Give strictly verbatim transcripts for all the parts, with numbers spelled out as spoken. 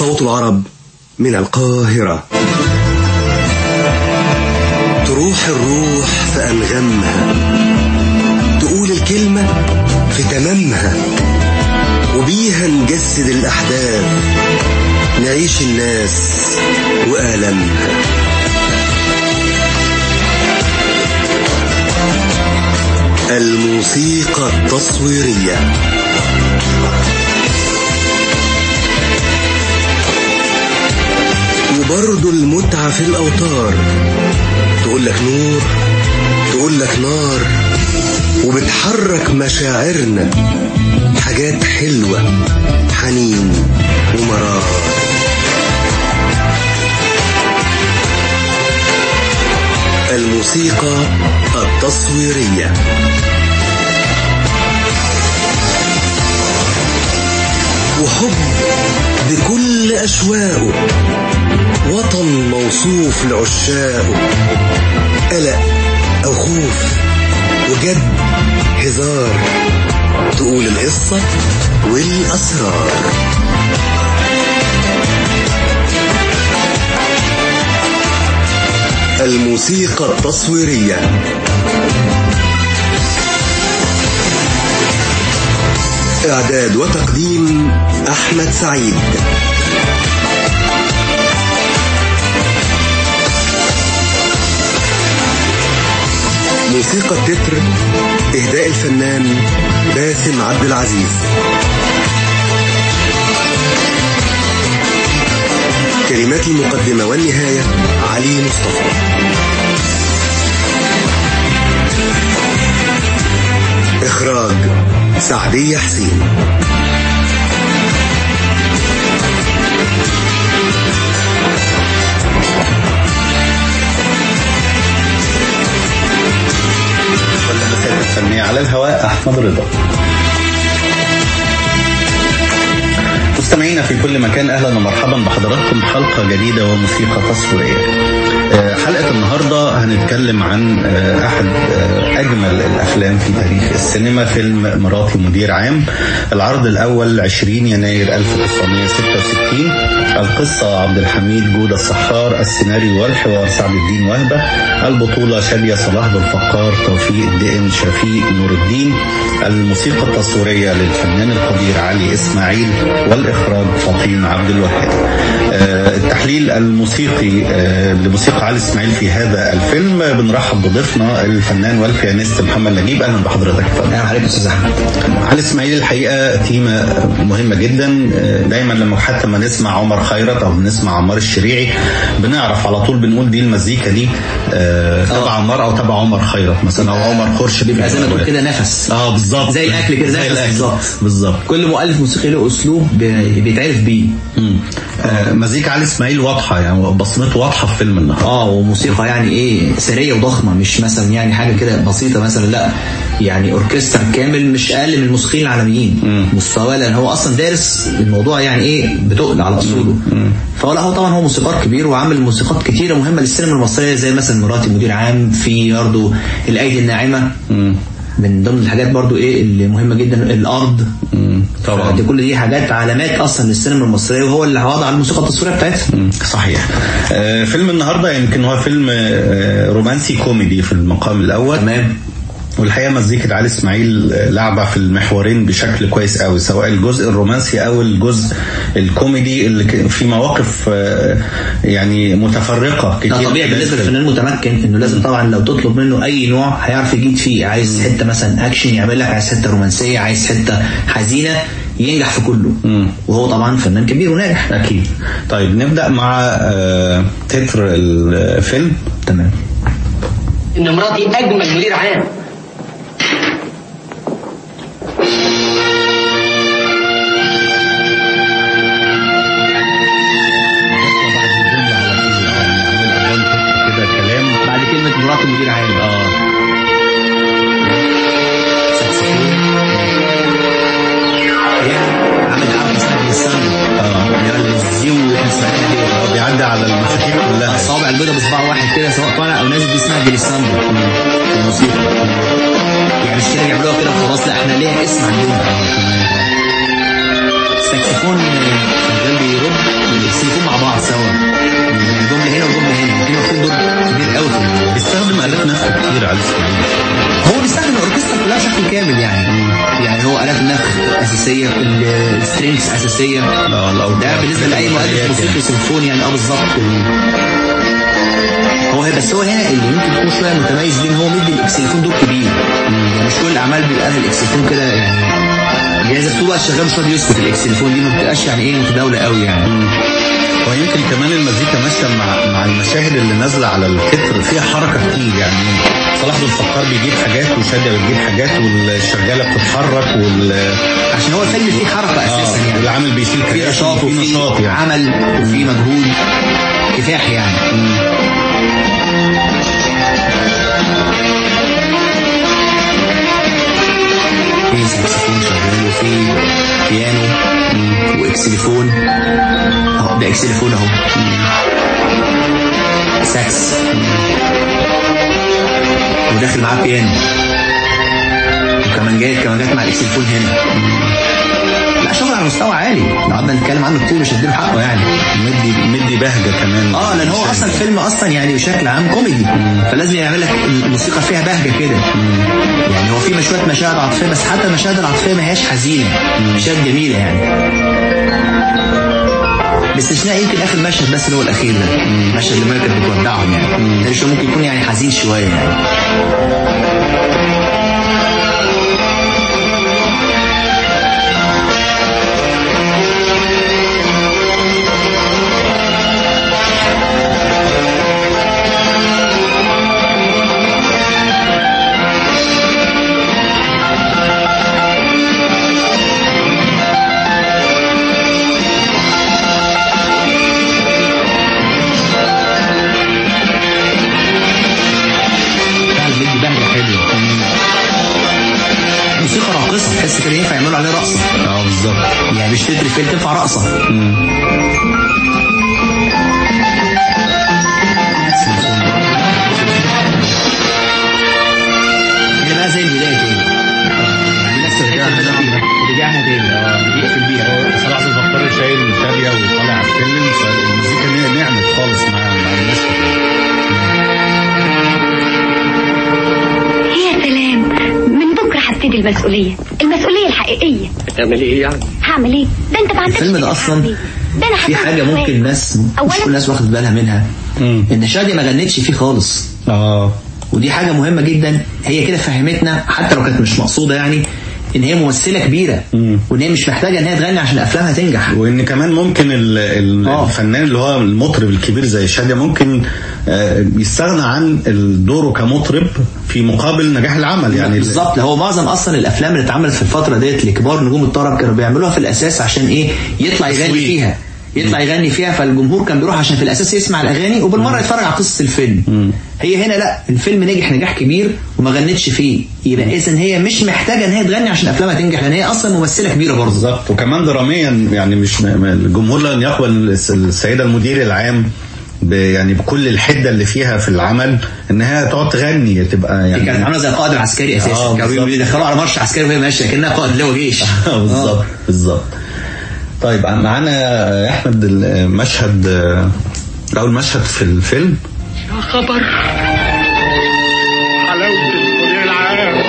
صوت العرب من القاهرة. تروح الروح في أنغامها، تقول الكلمة في تمامها، وبيها نجسد الأحداث، نعيش الناس وآلامها. الموسيقى التصويرية. وبرضو المتعة في الأوتار، تقول لك نور، تقول لك نار، وبتحرك مشاعرنا، حاجات حلوة، حنين ومرار. الموسيقى التصويرية. وحب بكل أشواقه، وطن موصوف لعشاقه، قلق أو خوف، وجد هزار، تقول القصة والأسرار. الموسيقى التصويرية. إعداد وتقديم أحمد سعيد. موسيقى التتر إهداء الفنان باسم عبد العزيز. كلمات المقدمة والنهاية علي مصطفى. إخراج سعدية حسين. واللمسات الفنية على الهواء أحمد رضا. مستمعينا في كل مكان، أهلا ومرحبا بحضراتكم حلقة جديدة وموسيقى تصويرية. حلقة النهاردة هنتكلم عن أحد أجمل الأفلام في تاريخ السينما، فيلم مراتي مدير عام. العرض الأول عشرين يناير ألف وتسعمائة وستة وستين. القصة عبد الحميد جودة الصحار، السيناريو والحوار سعد الدين وهبة، البطولة شادية صلاح بالفقار، توفيق الدقن، شفيق نور الدين. الموسيقى التصويرية للفنان القدير علي إسماعيل، والإخراج فطين عبد الوهاب. التحليل الموسيقي لموسيقى علي إسماعيل في هذا الفيلم، بنرحب بضيفنا الفنان والبيانيست محمد نجيب. أهلا بحضرتك. أهلا عليكم أستاذ أحمد. علي إسماعيل الحقيقة تيمة مهمة جدا. دايما لما حتى ما نسمع عمر خيرت أو نسمع عمار الشريعي، بنعرف على طول، بنقول دي المزيكا دي تبع عمار أو تبع عمر خيرت مثلا، أو عمر خورشيد. بيبقى زي ما تقول كده نفس. اه بالظبط، زي الأكل كده، زي الأكل بالظبط. كل مؤلف موسيقي له أسلوب بيتعرف بيه. آه مزيكا علي إسماعيل واضحة، يعني بصمته واضحة في فيلم النهارده. اه وموسيقى يعني ايه سرية وضخمة، مش مثلا يعني حاجة كده بسيطة مثلا، لا يعني اوركسترا كامل، مش اقل من الموسيقيين العالميين مستواه، لان هو اصلا دارس الموضوع يعني ايه بتقل على اصوله. فهو لا هو طبعا هو موسيقار كبير، وعمل موسيقات كتيرة مهمة للسينما المصرية، زي مثلا مراتي مدير عام، في برضه الايدي الناعمة. مم. من ضمن الحاجات برضو ايه اللي مهمة جدا الارض. طبعا دي كل دي حاجات علامات اصلا للسينما المصرية، وهو اللي وضع الموسيقى التصويرية بتاعتها. صحيح. آه فيلم النهاردة يمكن هو فيلم آه رومانسي كوميدي في المقام الاول. تمام. والحقيقة مزيكة علي إسماعيل لعبة في المحورين بشكل كويس قوي، سواء الجزء الرومانسي أو الجزء الكوميدي اللي في مواقف يعني متفرقة كتير. طبيعي بالنسبة للفنان المتمكن إنه لازم طبعا لو تطلب منه أي نوع هيعرف يجيد فيه. عايز حتة مثلا أكشن يعمل لك، عايز حتة رومانسية، عايز حتة حزينة، ينجح في كله. مم. وهو طبعا فنان كبير وناجح أكيد. طيب نبدأ مع آه تتر الفيلم. تمام. إن مراتي أجمل مدير عام. مراتي مدير عام. اه ساكسفون. عامل عامل اسمها جلسان. اه يعني الزيو اسمها بيعدي على المفاتيح كلها. الصوابع البيضاء بصباع واحد كده، سواء طالع او نازل، دي اسمها جلسان الموسيقى. يعني مش كده يعملوها كده خلاص، لا احنا ليها اسم عندنا. ساكسفون شغال بيرد علي اسماعيل. هو بيستخدم الاوركسترا كلها بشكل كامل يعني. مم. يعني هو آلات النفخ اساسيه، السترينجز اساسيه. ده بالنسبه لاي مؤلف موسيقي سيمفوني يعني. اه بالظبط. هو بس هو هنا اللي يمكن يكون شويه متميز بيه ان هو مدي الاكسليفون دور كبير. يعني مش كل الاعمال بيبقى لها الاكسليفون كده يعني. جايزه طول الوقت شغال مش راضي يسكت. الاكسليفون دي ما بتبقاش يعني ايه متداوله قوي يعني. ويمكن كمان المزيكا ماشيه مع مع المشاهد اللي نازله على التتر فيها حركه كتير يعني. صلاح ذو الفقار بيجيب حاجات وشادية بتجيب حاجات والشغاله بتتحرك وال عشان هو الفيلم فيه حركه اساسا يعني. والعامل بيشيل فيه نشاط وفيه نشاط يعني. عمل وفيه مجهود كفاح يعني. مم. في ساكسفون شغال وفي بيانو واكسليفون اهو. ده اكسليفون اهو. ساكس وداخل معاه بيانو وكمانجات كمانجات مع الاكسليفون هنا. لا شغل على مستوى عالي لو قعدنا نتكلم عنه كتير مش هديله حقه يعني. مدي مدي بهجه كمان. اه لان هو اصلا الفيلم اصلا يعني بشكل عام كوميدي. مم. فلازم يعمل لك الموسيقى فيها بهجه كده. يعني هو في شويه مشاهد عاطفيه بس حتى المشاهد العاطفيه ما هياش حزينه. مشاهد جميله يعني. باستثناء يمكن اخر مشهد بس اللي هو الاخير ده. المشهد اللي مايكل بتودعهم يعني. ده شو ممكن يكون يعني حزين شويه يعني. تحس كده ينفع يعملوا عليه رقصه. اه بالظبط. يعني مش تدري فين تنفع رقصه. هي بقى زي البدايه تاني. يعني نفس الرجعنا رجعنا تاني. يقفل بيها. صلاح ذو الفقار شايل شادية وطالع على السلم فالمزيكا نعمت خالص مع مع الناس. يا سلام من بكره هبتدي المسؤوليه المسؤوليه الحقيقيه. هتعمل ايه يعني؟ هعمل ايه؟ ده انت ما عندكش. الفيلم ده اصلا في حاجه ممكن الناس مش كل الناس واخد بالها منها. مم. ان شادية ما غنتش فيه خالص. اه ودي حاجه مهمه جدا. هي كده فهمتنا حتى لو كانت مش مقصوده يعني ان هي ممثله كبيره. مم. وان هي مش محتاجه ان هي تغني عشان افلامها تنجح. وان كمان ممكن ال ال الفنان اللي هو المطرب الكبير زي شادية ممكن يستغنى عن دوره كمطرب في مقابل نجاح العمل يعني. بالظبط. هو معظم اصلا الافلام اللي اتعملت في الفتره ديت لكبار نجوم الطرب كانوا بيعملوها في الاساس عشان ايه؟ يطلع يغني فيها يطلع يغني فيها فالجمهور كان بيروح عشان في الاساس يسمع الاغاني وبالمره يتفرج على قصه الفيلم. مم. هي هنا لا الفيلم نجح نجاح كبير وما غنتش فيه. يبقى اذا هي مش محتاجه ان هي تغني عشان افلامها تنجح لان هي اصلا ممثله كبيره برضه. بالظبط. وكمان دراميا يعني مش الجمهور لن يقبل السيده المدير العام يعني بكل الحده اللي فيها في العمل انها تقعد تغني تبقى يعني. كانت عامله زي القائد العسكري اساسا. كانوا بيدخلوا على مرش عسكري وهي ماشيه كانها قائد لواء جيش. بالظبط بالظبط. طيب معانا يا احمد المشهد اول مشهد في الفيلم. يا خبر حلاوه المدير العام.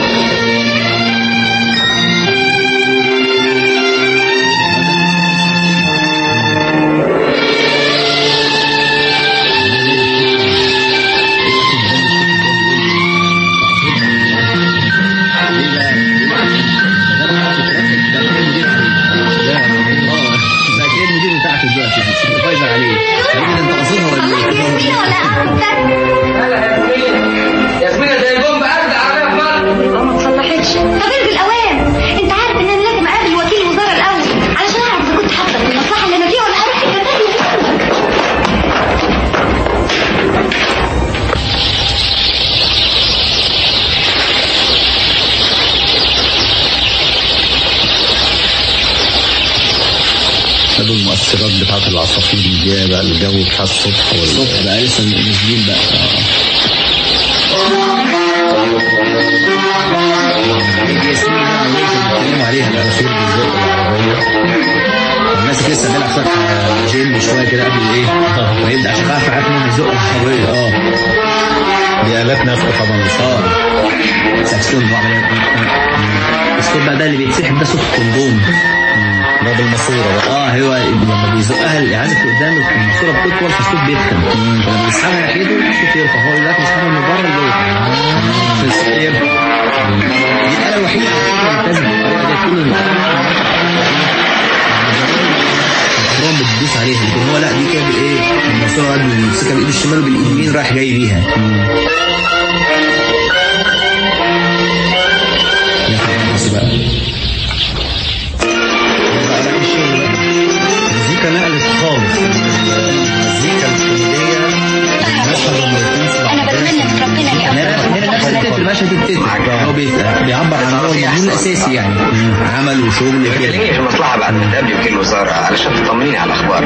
المؤثرات بتاعت العصافير اللي جايه بقى الجو بتاع الصبح والصبح بقى لسه نازلين بقى. بيتكلموا عليها العصافير بالذات العربيه. الناس لسه بيلعب فتح جيم شويه كده قبل ايه ما يبدا عشان خايف عارف انه هيزق العربيه. اه دي آلات نفط طبعا. اه ساكسفون هو عملية الصوت بقى ده اللي بيتسحب ده صوت الكوندوم ده بالماسورة بقى. اه هو لما بيزقها الإعادة قدام الماسورة بتطول فالصوت بيتخن، لما بيسحبها ناحيته الصوت يرفع، هو دلوقتي بيسحبها من بره لجوه فالصوت يرفع. دي الآلة الوحيدة اللي ملتزمة بالطريقة دي. كل الأخرام بتدوس عليها، لكن هو لا دي كده بالايه الماسورة قاعد بيمسكها بالإيد الشمال وبالإيد اليمين رايح جاي بيها. بقى المزيكا نقلت خالص المزيكا الكوميدية المشهد انا بتمنى من ربنا هنا نفس التتر المشهد التتر هو بيعبر عن هو المضمون الاساسي يعني عمل وشغل كده. في مصلحة بعد ما تقابلي وكيل وزارة علشان تطمنيني على الاخبار.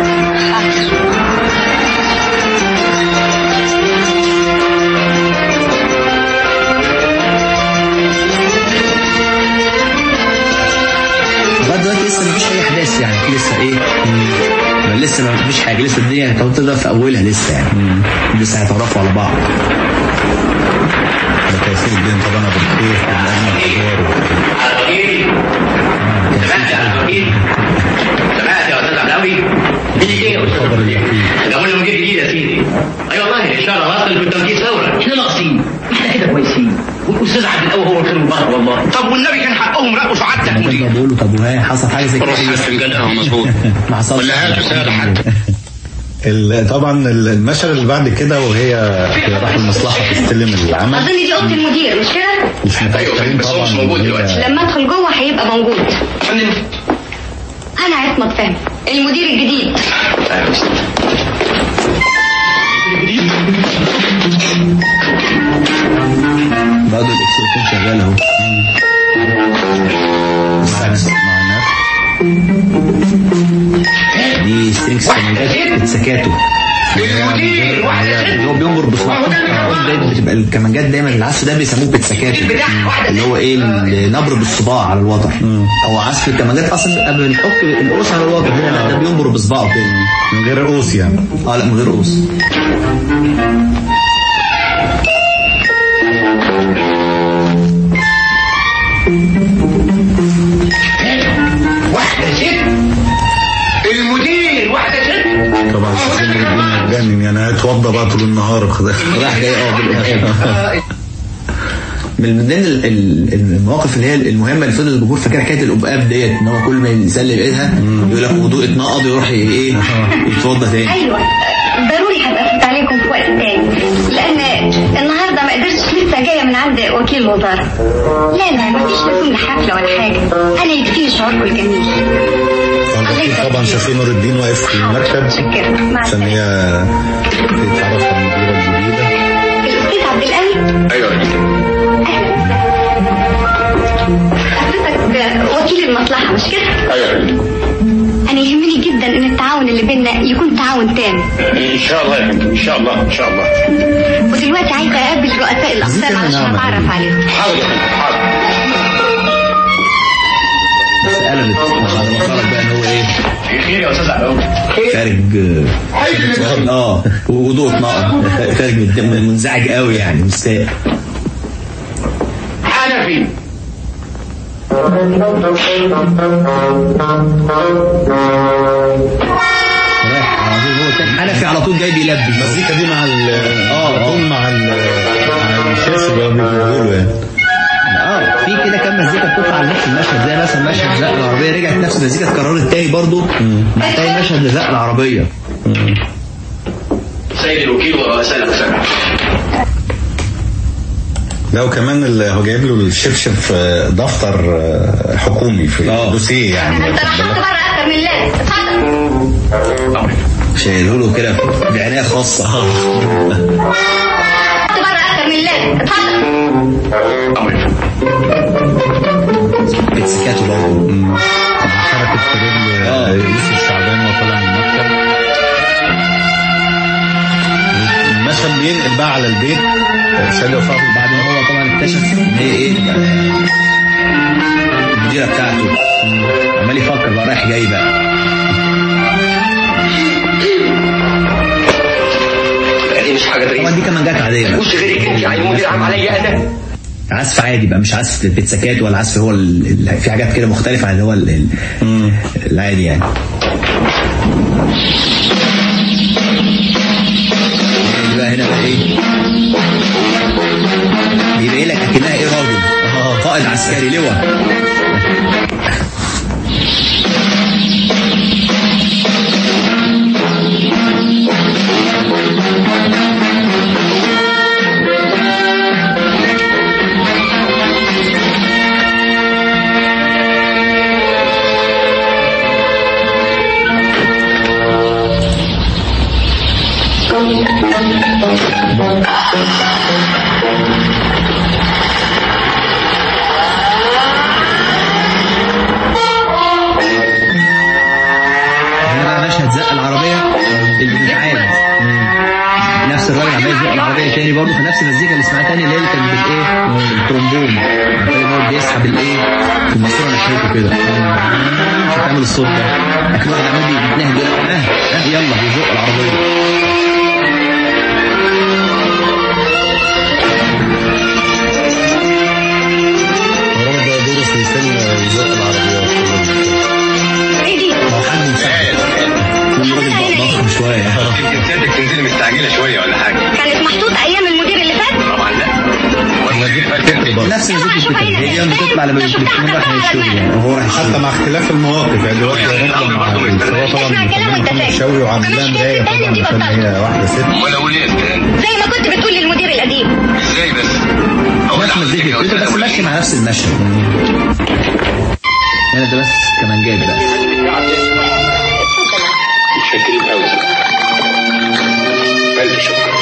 دلوقتي لسه مفيش اي احداث يعني، لسه ايه لسه ما فيش حاجه، لسه الدنيا هتبدا في اولها لسه يعني لسه هيتعرفوا على بعض. تيسير الدين طبعا بالخير من اجمل الادوار. سمعت يا استاذ عبداوي؟ دي ايه الخبر الاخير ده اول مدير جديد يا سيدي. اي والله ان شاء الله واصل في التنفيذ فورا. احنا ناقصين، احنا كده كويسين، والاستاذ عبد القوي هو الخير والبركه والله. طب والنبي كان حقهم رقوا سعادتك مدير. بقول له طب وها حصل حاجه زي كده؟ روح فنجان قهوه مظبوط ما حصلش ولا هات رساله حتى. طبعا المشهد اللي بعد كده وهي راح المصلحه تستلم العمل. اظن دي اوضه المدير مش كده؟ مش متأكدين بس هو طبعا مش موجود دلوقتي. لما ادخل جوه هيبقى موجود. فندم انا عصمت فهم المدير الجديد. برضه الاكسلتين شغال اهو معنا دي سترينكس كمانجات اتسكاتو المدير واحد اللي هو بينبر بصباعه. بتبقى الكمانجات دايما العزف ده بيسموه بيتسكاتو اللي هو ايه النبر بالصباع على الوتر. هو عزف الكمانجات اصلا قبل نحك القوس على الوتر هنا ده بينبر بصباعه كده من غير قوس يعني. اه لا من غير قوس. واحده ست المدير واحده ست. طبعا سيدنا الدين هتجنن يعني هتوضى بقى طول النهار راح جاي اه بالقباب. من ضمن المواقف اللي هي المهمه اللي فضل الجمهور فاكرها كانت القباب ديت ان هو كل ما يسلم ايدها يقول لك وضوء اتنقض ويروح ايه يتوضى تاني. ايوه ضروري هبقى افوت عليكم في وقت تاني لان النهارده ما قدرتش لسه جايه من عند وكيل الوزاره. لا لا مفيش لزوم لحفله ولا حاجه، انا يكفيني شعوركم الجميل. طبعا شافين نور الدين واقف في المكتب عشان هي تتعرف على المديره الجديده. الاستاذ عبد القوي. ايوه حضرتك وكيل المصلحه مش كده؟ ايوه انا يهمني جدا ان التعاون اللي بيننا يكون تعاون تام. ان شاء الله يا فندم ان شاء الله ان شاء الله. ودلوقتي عايزه اقابل رؤساء الاقسام علشان اتعرف عليهم. حاضر يا فندم حاضر. بس قلبت بعد ما خرج بقى ان هو ايه خير يا استاذ عبداوي؟ خارج اه وضوء اتنقض خارج منزعج قوي يعني مستاء. حنفي رايح على طول هو تاني حنفي على طول جاي بيلبي. المزيكا دي مع ال اه مع ال مع الشاشه اللي هو بيقولوا يعني. اه في كده كام مزيكا بتطلع على نفس المشهد زي مثلا مشهد زق العربيه رجعت نفس المزيكا اتكررت تاني برضه مع تاني مشهد لزق العربيه. سيد الوكيل ورؤساء الاقسام. لا وكمان هو جايب له الشبشب في دفتر حكومي في دوسيه يعني. انت رحت بره اكتر من اللازم. اتفضل. شايله له كده بعنايه خاصه. رحت بره اكتر من اللازم. اتفضل. بيتسكاتوا برضه. حركه رجل يوسف شعبان وطلع من المكتب. المشهد بينقل بقى على البيت شادي وفاضل بعد ما هو طبعا اكتشف ان هي ايه المديره بتاعته عمال يفكر بقى رايح جاي بقى. دي مش حاجه طبعا دي كمان جت عاديه بص غير عزف عادي بقى، مش عزف بيتسكات ولا عزف هو ال... في حاجات كده مختلفه عن اللي هو ال... العادي يعني. بقى هنا بقى ايه بيبقى لك اكنها ايه راجل قائد عسكري لواء. برضه في نفس المزيكا اللي سمعتها تاني اللي هي كانت بالايه الترومبون هو بيسحب الايه في الماسوره ناحيته كده مش هتعمل الصوت ده لكن واحد عمال بيتنهد اه اه يلا بيزق العربيه. الراجل ده دورس في فيلم يزق العربيات ايه دي؟ هو حد مساعد الراجل ضخم شويه انت تصدق تنزلي مستعجله شويه ولا حاجه؟ كانت محطوط ايام المدير اللي فات؟ طبعا لا نفس المزيكا هي لما تطلع لما بيكون رايح الشغل يعني هو رايح حتى مع اختلاف المواقف يعني دلوقتي هو طبعا محمد شوقي وعامل لها مرايه طبعا عشان هي واحده ست ولا وليت زي ما كنت بتقول للمدير القديم. ازاي بس؟ نفس المزيكا انت بس ماشي مع نفس المشهد هنا ده بس كمانجات بقى. متشكرين قوي الف شكر.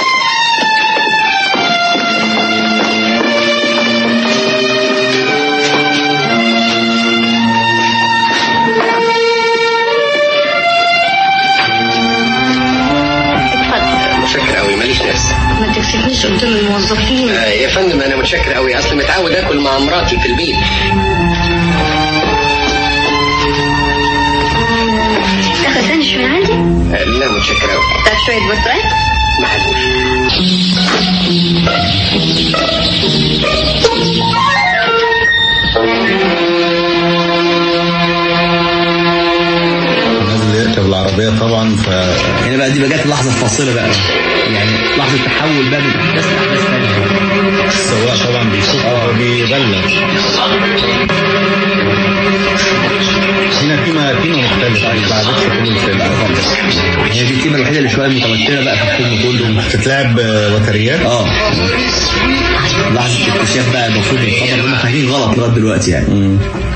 متشكر قوي ماليش ناس. ما تكسفنيش قدام الموظفين. آه يا فندم انا متشكر قوي اصل متعود اكل مع مراتي في البيت. تاخد ساندوتش من عندي؟ آه لا متشكر قوي. طب شويه برتقال؟ ما حدش. يركب العربية طبعا. ف هنا بقى دي بقى جت لحظة فاصلة بقى يعني لحظة تحول بقى من أحداث لأحداث ثانية. السواق طبعا بيشوف وبيبلغ. هنا تيمة تيمة مختلفة ما بعدتش كل الفيلم. هي دي التيمة الوحيدة اللي شوية متوترة بقى في الفيلم كله. بتتلعب وتريات. اه لحظة اكتشاف بقى المفروض الخبر هم فاهمين غلط لغاية دلوقتي يعني. أنا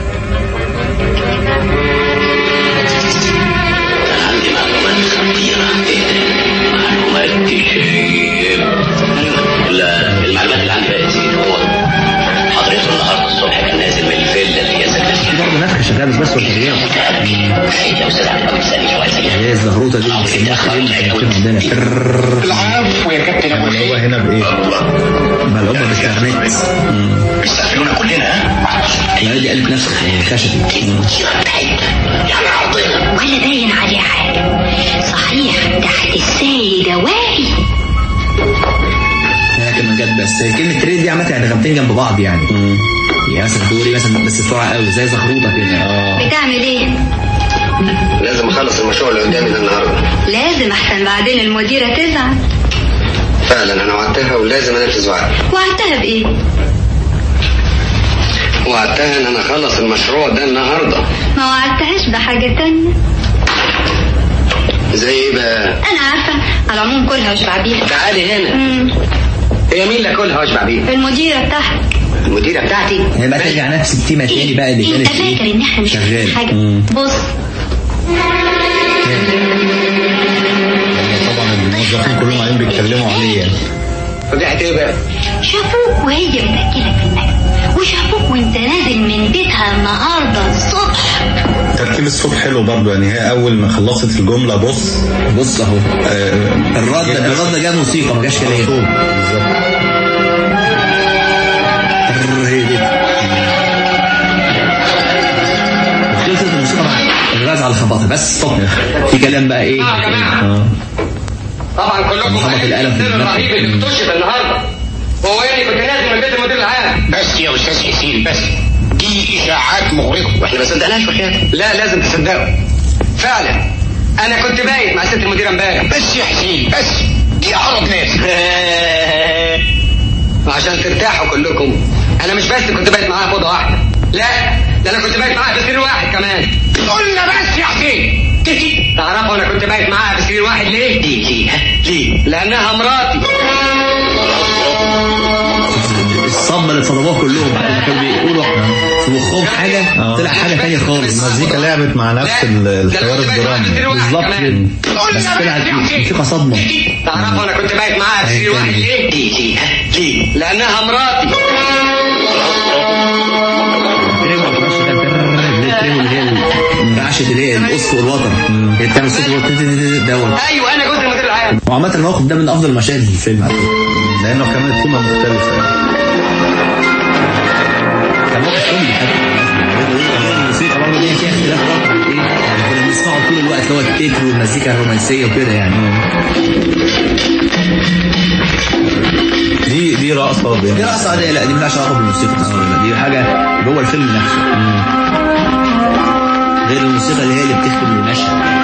عندي معلومات خطيرة جدا معلومات تشيب. لا المعلومات اللي عندي بقى يا سيدي هو حضرته النهارده الصبح كان نازل من الفيلا اللي هي سكنتها. برضه نفخ شغال مش بس وتريات. يا أستاذ عبد القوي تسألني سؤال زي هي الزهروطة دي بنسميها خليل عندنا. العفو يا كابتن ابو هو هنا بايه؟ ملعوبة بالكارنيت. بيستقبلونا كلنا ها؟ لا دي قالت نفس خشبي. يعني عرضنا ولا باين عليه حاجة. صحيح تحت السيدة واهي. هنا كمان جت بس كلمة تريد دي عملت يعني غمتين جنب بعض يعني. يعني مثلا دوري مثلا بس بسرعة قوي زي زخروطة كده. اه بتعمل ايه؟ لازم اخلص المشروع اللي قدامي ده النهارده. لازم احسن بعدين المديرة تزعل. فعلا انا وعدتها ولازم انفذ وعدي. وعدتها بايه؟ وعدتها ان انا اخلص المشروع ده النهارده. ما وعدتهاش بحاجة تانية. زي ايه بقى؟ انا عارفة على العموم كلها واشبع بيها. تعالي هنا. مم. هي مين اللي اكلها واشبع بيها؟ المديرة بتاعتك. المديرة بتاعتي. هي بقى ترجع نفس التيمة تاني بقى اللي انت كانت فاكر ان احنا مش شغال. حاجة. بص طبعا الموظفين كلهم قاعدين بيتكلموا عليه يعني. فضيحة ايه بقى؟ شافوك وهي بتأكلك في الأكل وشافوك وانت نازل من بيتها النهارده الصبح. ترتيب الصوت حلو برضه يعني. هي اول ما خلصت الجملة بص بص اهو الرد الرد ده جاب موسيقى ما جاش كلام. بالظبط. هي دي خلصت الموسيقى مع الغاز على الخباطة بس طب في كلام بقى ايه طبعا كلكم محمد القلم في الرهيب اللي اكتشف النهارده هو يعني كنت نازل من بيت المدير العام. بس يا استاذ حسين بس، دي اشاعات مغرضه واحنا ما صدقناش وحياتك. لا لازم تصدقوا فعلا، انا كنت بايت مع ست المديره امبارح. بس يا حسين بس، دي عرض ناس. عشان ترتاحوا كلكم، انا مش بس كنت بايت معاها في اوضه واحده، لا ده انا كنت بايت معاها في سرير واحد كمان. قلنا بس يا حسين. تعرفوا انا كنت بايت معاها في سرير واحد ليه؟ ليه ليه ليه؟ لانها مراتي. الصدمه اللي اتصدموها كلهم بعد ما كانوا بيقولوا في مخهم حاجه طلع حاجه ثانيه خالص. المزيكا لعبت مع نفس الخيار الدرامي بالظبط كده، بس طلعت موسيقى صدمه. تعرفوا انا كنت بايت معاها في سرير واحد ليه؟ ليه ليه ليه؟ لانها مراتي. رعشه اللي هي القص والوتر اللي بتعمل صوت دوت. ايوه انا جزء المدير العام. وعامه الموقف ده من افضل المشاهد في الفيلم على فكره، لانه كمان تيمه مختلفه. كان موقف كوميدي حتى. الموسيقى برضه دي فيها اختلاف برضه عن ايه يعني كنا بنسمعه طول الوقت اللي هو التتر والمزيكا الرومانسيه وكده يعني. دي دي رقصه دي رقصه عاديه. لا دي مالهاش علاقه بالموسيقى التصويريه، دي حاجه جوه الفيلم نفسه غير الموسيقى اللي هي اللي بتختم المشهد.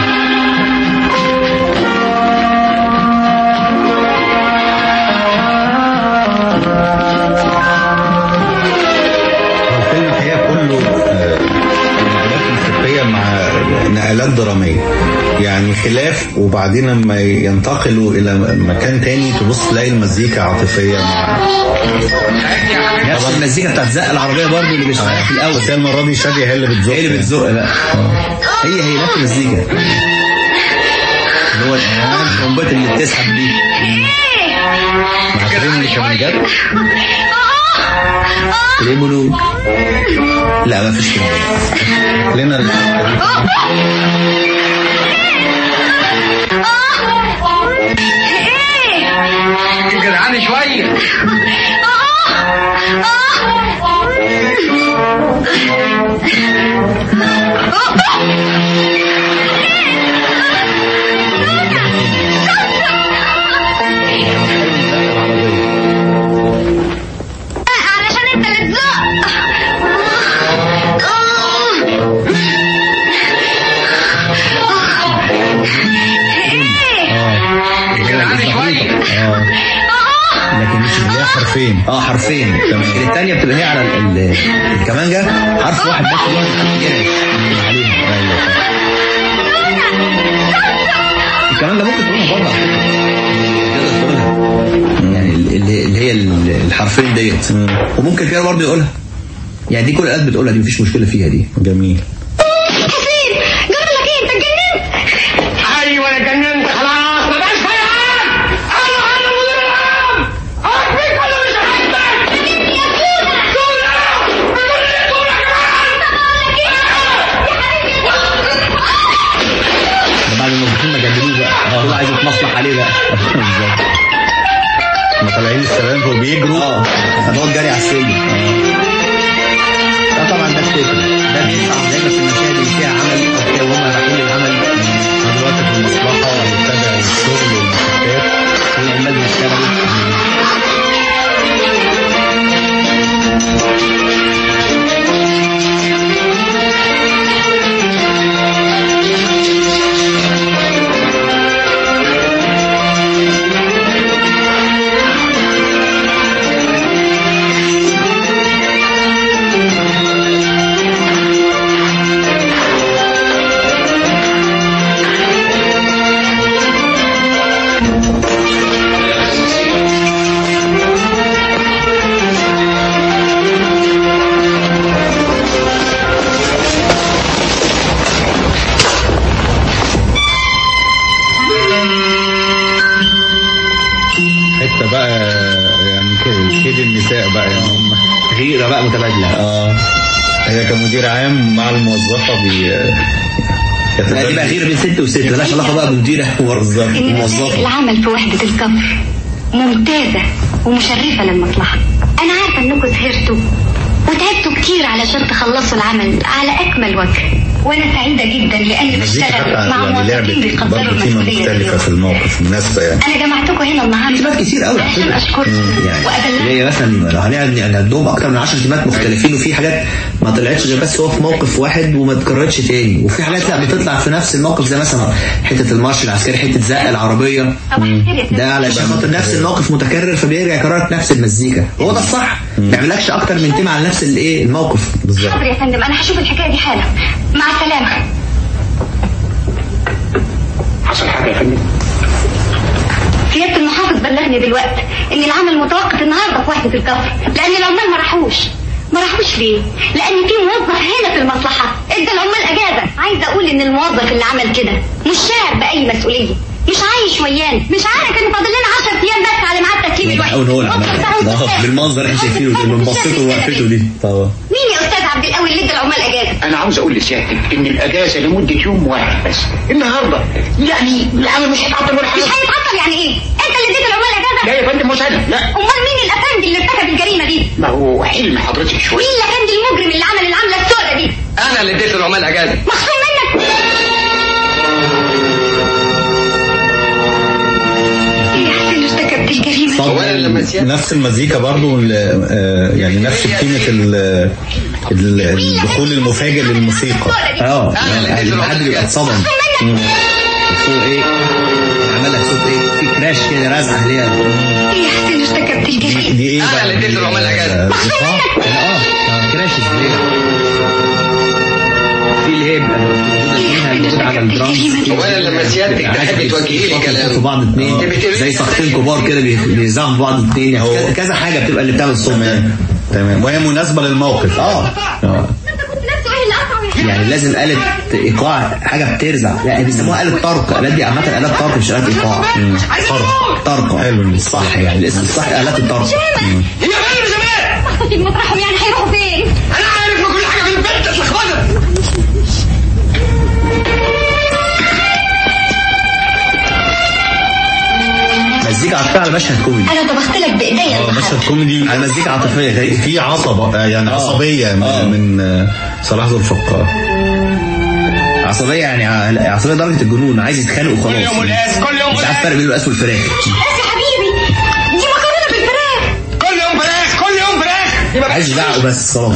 الفيلم الحقيقه كله نقلات موسيقيه مع نقلات دراميه، يعني خلاف، وبعدين لما ينتقلوا الى مكان تاني تبص تلاقي المزيكا عاطفيه مع نفس المزيكا بتاعت زق العربيه برضه اللي بيشتغل في الاول. بس المره دي شاديه هي اللي بتزق. هي اللي بتزق. لا هي هي نفس المزيكا اللي هو الترومبات اللي بتسحب دي مع تريمولو كمان جد. تريمولو لا ما فيش تريمولو لنا جدعاني شويه. علشان انت اللي تزق. لكن مش اللي هي حرفين. اه حرفين. الثانيه بتبقى هي على الكمانجه حرف واحد بس اللي هو عليها. ايوه الكمانجه ممكن تقولها برضه يعني اللي اللي هي الحرفين ديت، وممكن فيها برضه يقولها يعني. دي كل الآلات بتقولها، دي مفيش مشكله فيها دي. جميل. حسين جرى لك ايه؟ انت اتجننت. ايوه انا اتجننت خلاص، ما بقاش خيال. انا انا مدير العام. عاجبك ولا مش عاجبك؟ يا سودا سودا سودا ده بعد الموظفين ما جددوه بقى هو عايز يتمصلح عليه بقى. بالظبط. ما طالعين السلام وبيجروا اه فهو جري على السجن. اه طبعا ده الفكر ده بيطلع دايما في المشاهد اللي فيها عمل او كده وهم رايحين للعمل دلوقتي في المصلحه ويتابع الشغل والمشاكات والعمال بيشتغلوا. غيره بقى متبادله. اه هي كمدير عام مع الموظفه بي لا دي بقى غير بين ست وست مالهاش علاقه بقى بمديره وموظفه. العمل في وحده الصبر ممتازه ومشرفه للمصلحه. انا عارفه انكم سهرتوا وتعبتوا كتير علشان تخلصوا العمل على اكمل وجه، وانا سعيده جدا لاني بشتغل مع موظفين بيقدروا المسؤوليه مختلفه في الموقف مناسبه يعني. انا جمعتكم هنا النهارده تيمات كتير قوي عشان اشكركم يعني. هي مثلا لو هنقعد نعدهم اكتر من عشر تيمات مختلفين، وفي حاجات ما طلعتش غير بس هو في موقف واحد وما اتكررتش تاني، وفي حاجات لا بتطلع في نفس الموقف زي مثلا حته المارش العسكري، حته زق العربيه، ده علشان خاطر نفس الموقف متكرر فبيرجع يكرر نفس المزيكا. هو ده الصح، ما يعملكش اكتر من تيمه على نفس الايه الموقف بالظبط. حاضر يا فندم، انا هشوف الحكايه دي حالا. مع السلامه. حصل حاجه يا فندم؟ سياده المحافظ بلغني دلوقتي ان العمل متوقف النهارده في وحده الكفر، لان العمال ما راحوش. ما راحوش ليه؟ لان في موظف هنا في المصلحه ادى العمال اجازه. عايزه اقول ان الموظف اللي عمل كده مش شاعر باي مسؤوليه، مش عايش ويانا، مش عارف ان فاضل لنا عشر ايام بس على ميعاد تسليم الوحده. هو اللي عملها بالمنظر احنا شايفينه من بصته ووقفته دي. طبعا مين يا استاذ عبد القوي اللي ادى العمال اجازه؟ انا عاوز اقول لسيادتك ان الاجازه لمده يوم واحد بس النهارده، يعني العمل مش هيتعطل ولا حاجه. مش هيتعطل يعني ايه؟ انت اللي اديت العمال اجازه؟ لا يا فندم مش انا، لا. امال مين الافندي اللي ارتكب الجريمه دي؟ ما هو حلم حضرتك شويه. مين الافندي المجرم اللي عمل العمله السوداء دي؟ انا اللي اديت العمال اجازه. مخصوم منك. نفس المزيكا برضو يعني نفس قيمة الدخول المفاجئ للموسيقى. اه يعني حد بيبقى اتصدم صوت ايه عملها صوت ايه في كراش كده رزعه ليها. ايه يا حسين ارتكبت الجريمه دي ايه انا اللي اديت العمال اجازه. اه كراش ازاي في الهيب على الدرامز. وانا لما سيادتك تحب توجهي لي كلام في بعض اتنين زي صاحبين كبار كده بيزعموا بعض اتنين يعني كذا حاجه بتبقى اللي بتعمل الصوت ده. تمام وهي مناسبه للموقف. اه يعني لازم آلة إيقاع حاجة بترزع، لا بيسموها آلة طرق. الآلات دي عامة آلات طرق مش آلات إيقاع. طرق طرق حلو صح يعني الاسم الصح آلات الطرق. هي غير زمان محطوطين مطرحهم يعني هيروحوا فين؟ انا عارف ما كل حاجه في البيت اتلخبطت. مزيكا عاطفية على مشهد كوميدي. انا طبخت لك بايديا اه مشهد كوميدي على مزيكا عاطفية في عصبة يعني عصبية من صلاح ذو الفقار. عصبية يعني عصبية درجة الجنون، عايز يتخانق وخلاص. كل يوم القاس كل يوم مش عارف فرق بين القاس والفراخ. يا حبيبي دي مكرونه بالفراخ. كل يوم فراخ كل يوم فراخ. عايز يدعقه بس خلاص.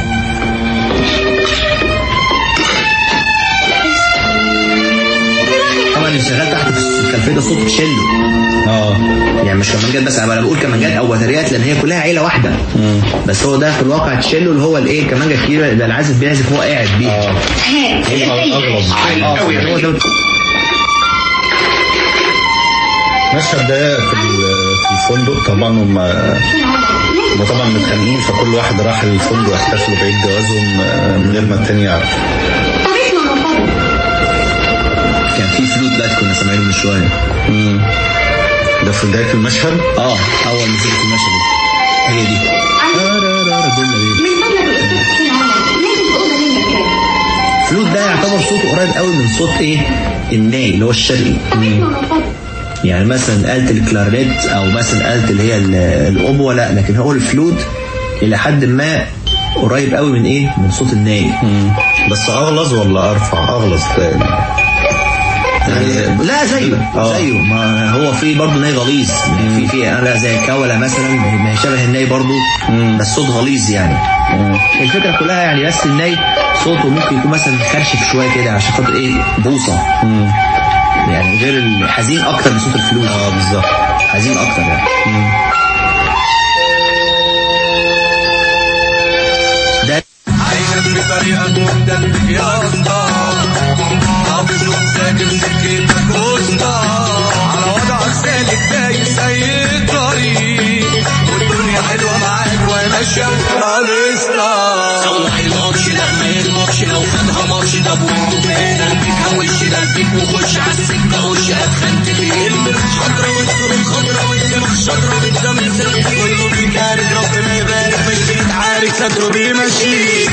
طبعا اللي شغال تحت في الخلفيه ده صوت تشيلو. اه يعني مش كمانجات بس، انا بقول كمانجات او وتريات لان هي كلها عيله واحده. مم. بس هو ده في الواقع تشيلو اللي هو الايه كمانجه الكبيره اللي العازف بيعزف وهو قاعد بيه. اه اغلب قوي هو ده. المشهد ده في في الفندق طبعا هم هم طبعا متخانقين فكل واحد راح الفندق يحتفلوا بعيد جوازهم من غير ما التاني يعرف. كان في فلوت دلوقتي كنا سامعينه من شويه. امم ده في بدايه المشهد. اه اول موسيقى في المشهد هي دي. الفلوت ده يعتبر صوته قريب قوي من صوت ايه الناي اللي هو الشرقي. يعني مثلا آلة الكلارنيت او مثلا آلة اللي هي الأوبوة لا، لكن هو الفلوت الى حد ما قريب قوي من ايه من صوت الناي. مم. بس اغلظ ولا ارفع؟ اغلظ تاني يعني لا زيه زيه ما هو في برضه ناي غليظ في في لا زي الكوله مثلا ما هي شبه الناي برضه بس صوت غليظ يعني. مم. الفكره كلها يعني بس الناي صوته ممكن يكون مثلا خرشف شويه كده عشان خاطر ايه بوصه. مم. يعني غير الحزين اكتر من صوت الفلوت. اه بالظبط حزين اكتر يعني. مم. ده عايزك بطريقه تمدد يا اسطى حافظ ومساكن سكتك وسطى على وضعك سالك دايس اي طريق والدنيا حلوه معاك وماشيه وخالصه صلح الماتش لا ما يغلطش لو خدها ماتش ده بوقته فين قلبك وش قلبك وخش على السكه وش اتخنت فين الخضره والصوره الخضره والدماغ شطره والدم الزرق كله بيكارك ربنا يبارك مش بيتعارك صدره بيمشي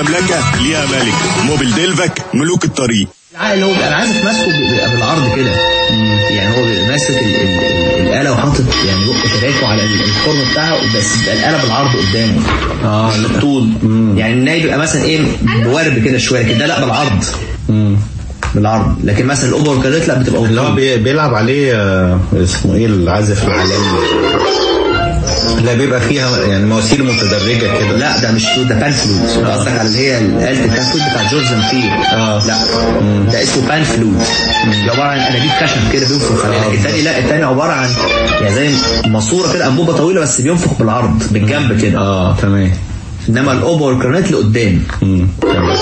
المملكة ليها ملك. موبيل ديلفك ملوك الطريق. العقل هو انا عايزك ماسكه بالعرض كده، يعني هو ماسك الاله وحاطط يعني بق شباكه على الخرم بتاعه، بس بيبقى الاله بالعرض قدامه اه للطول. يعني الناي بيبقى مثلا ايه بورب كده شويه كده، لا بالعرض امم بالعرض. لكن مثلا الاوبر كاريت لا بتبقى اللي هو بيلعب عليه اسمه ايه العازف العالمي لا بيبقى فيها يعني مواسير متدرجه كده. لا ده مش ده بان فلوت. قصدك على اللي هي الآلة التنفيذ بتاع جورج زنفير. اه لا مم. ده اسمه بان فلوت، عباره عن انابيب خشب كده بينفخ عليها. الثاني لا الثاني عباره عن يعني زي ماسوره كده انبوبه طويله بس بينفخ بالعرض بالجنب كده. اه تمام. انما الاوبر كارنيت لقدام. امم تمام.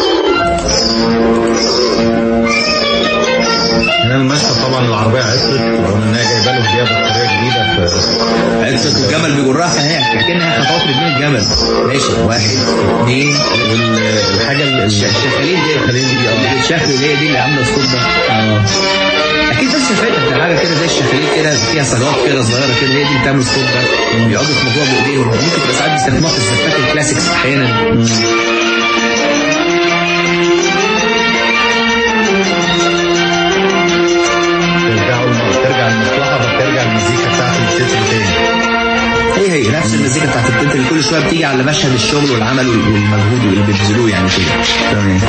هنا المشهد طبعا العربيه عطلت رغم انها جايبه له هديه بطاريه جديده عطلت والجمل بيجرها فهي كأنها خطوات رجلين الجمل. ماشي واحد اثنين والحاجه الشخالين دي الشخالين دي الشكل اللي هي دي اللي عامله الصوت ده. اه اكيد بس فاتت حاجه كده زي الشخالين كده فيها صاجات كده صغيره كده، هي دي اللي بتعمل الصوت ده. بيقعدوا في موضوع بايديهم، ممكن تبقى ساعات بيستخدموها في الزفات الكلاسيكس احيانا. هي هي نفس المزيكا بتاعت التتر اللي كل شويه بتيجي على مشهد الشغل والعمل والمجهود اللي بيبذلوه يعني كده. تمام.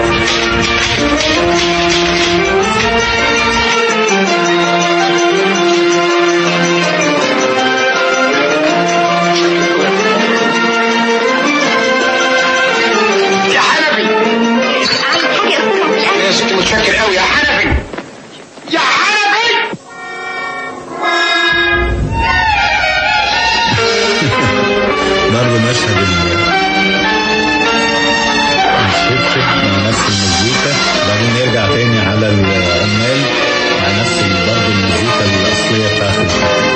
يا حنفي يا ستي متشكر قوي يا حنفي يا حنفي. برضه مشهد الشبشب مع نفس المزيكا، بعدين يرجع تاني على العمال مع نفس برضه المزيكا الأصلية بتاعت الشبشب.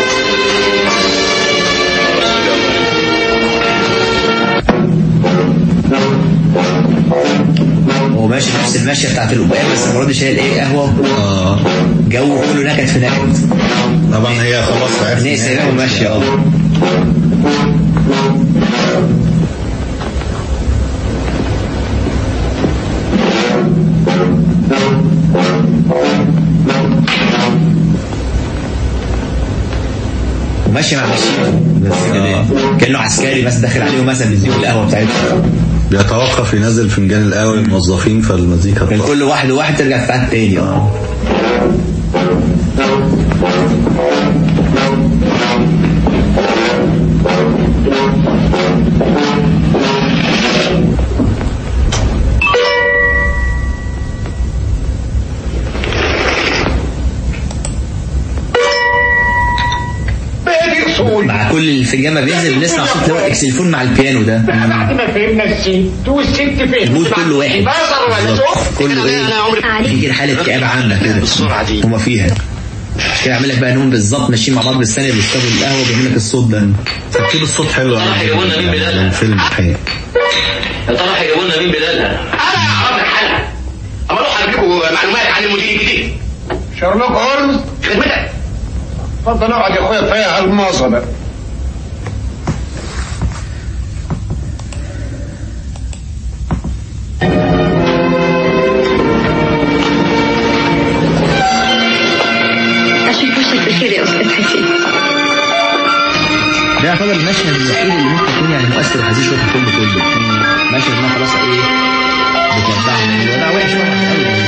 هو ماشي نفس الماشية بتاعت الأبقاب بس المرة دي شايل ايه قهوة. اه جو كله نكد في نكد. طبعا هي خلاص عرفت ان هي سايباه وماشية. اه وماشي مع ماشي كأنه عسكري بس داخل عليهم مثلا بيديهم القهوة بتاعتهم. بيتوقف ينزل فنجان القهوة للموظفين فالمزيكا كان كل واحد وواحد ترجع تفعل تاني. اه مع كل الفنجان ما بينزل بنسمع صوت اللي هو الاكسليفون مع البيانو ده. بعد ما فهمنا الست والست فين المود كله واحد كله ايه في كده حاله كآبة عامه كده بالسرعه دي هما فيها كده. عامل لك بقى انهم بالظبط ماشيين مع بعض بالثانيه بيشربوا القهوه وبيعمل لك الصوت ده. تركيب الصوت حلو هيجيبوا لنا مين بدالها؟ الفيلم الحقيقي يا ترى هيجيبوا لنا مين بدالها؟ انا اعرف لك حاجه. اما اروح اديكم معلومات عن المدير الجديد شارلوك هولمز. خدمتك. اتفضل اقعد يا اخويا كفايه الماظه بقى. اشوف وشك بخير يا استاذ حسين. ده يعتبر المشهد الوحيد اللي ممكن يكون يعني مؤثر على هذه الشوط الفيلم كله. مشهد ما خلاص ايه بتوضح من الوضع وحش وحش قوي.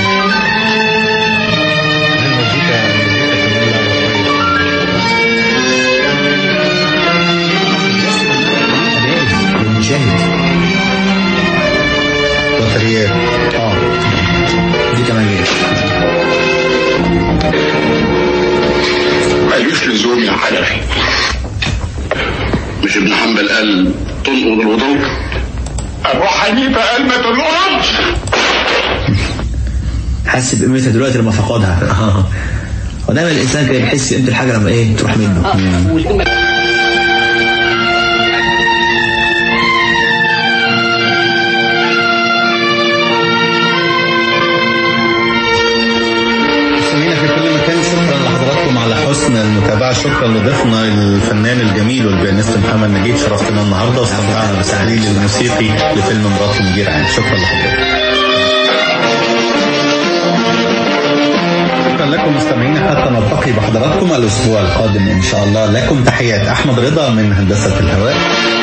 المشاهد بطاريات اه دي كمان جايه مالوش لزوم يا حنفي. مش ابن حنبل قال تنقض الوضوء؟ ابو حنيفه قال ما تنقضش. حس بقيمتها دلوقتي لما فقدها. ودايما الانسان كده بيحس بقيمه الحاجه لما ايه تروح منه. على حسن المتابعة. شكرا لضيفنا الفنان الجميل والبيانيست محمد نجيب، شرفتنا النهارده واستمتعنا بالتحليل الموسيقي لفيلم مرات مدير عام. شكرا لحضرتك. شكرا لكم مستمعينا، حتى نلتقي بحضراتكم الاسبوع القادم ان شاء الله. لكم تحيات احمد رضا من هندسة الهواء.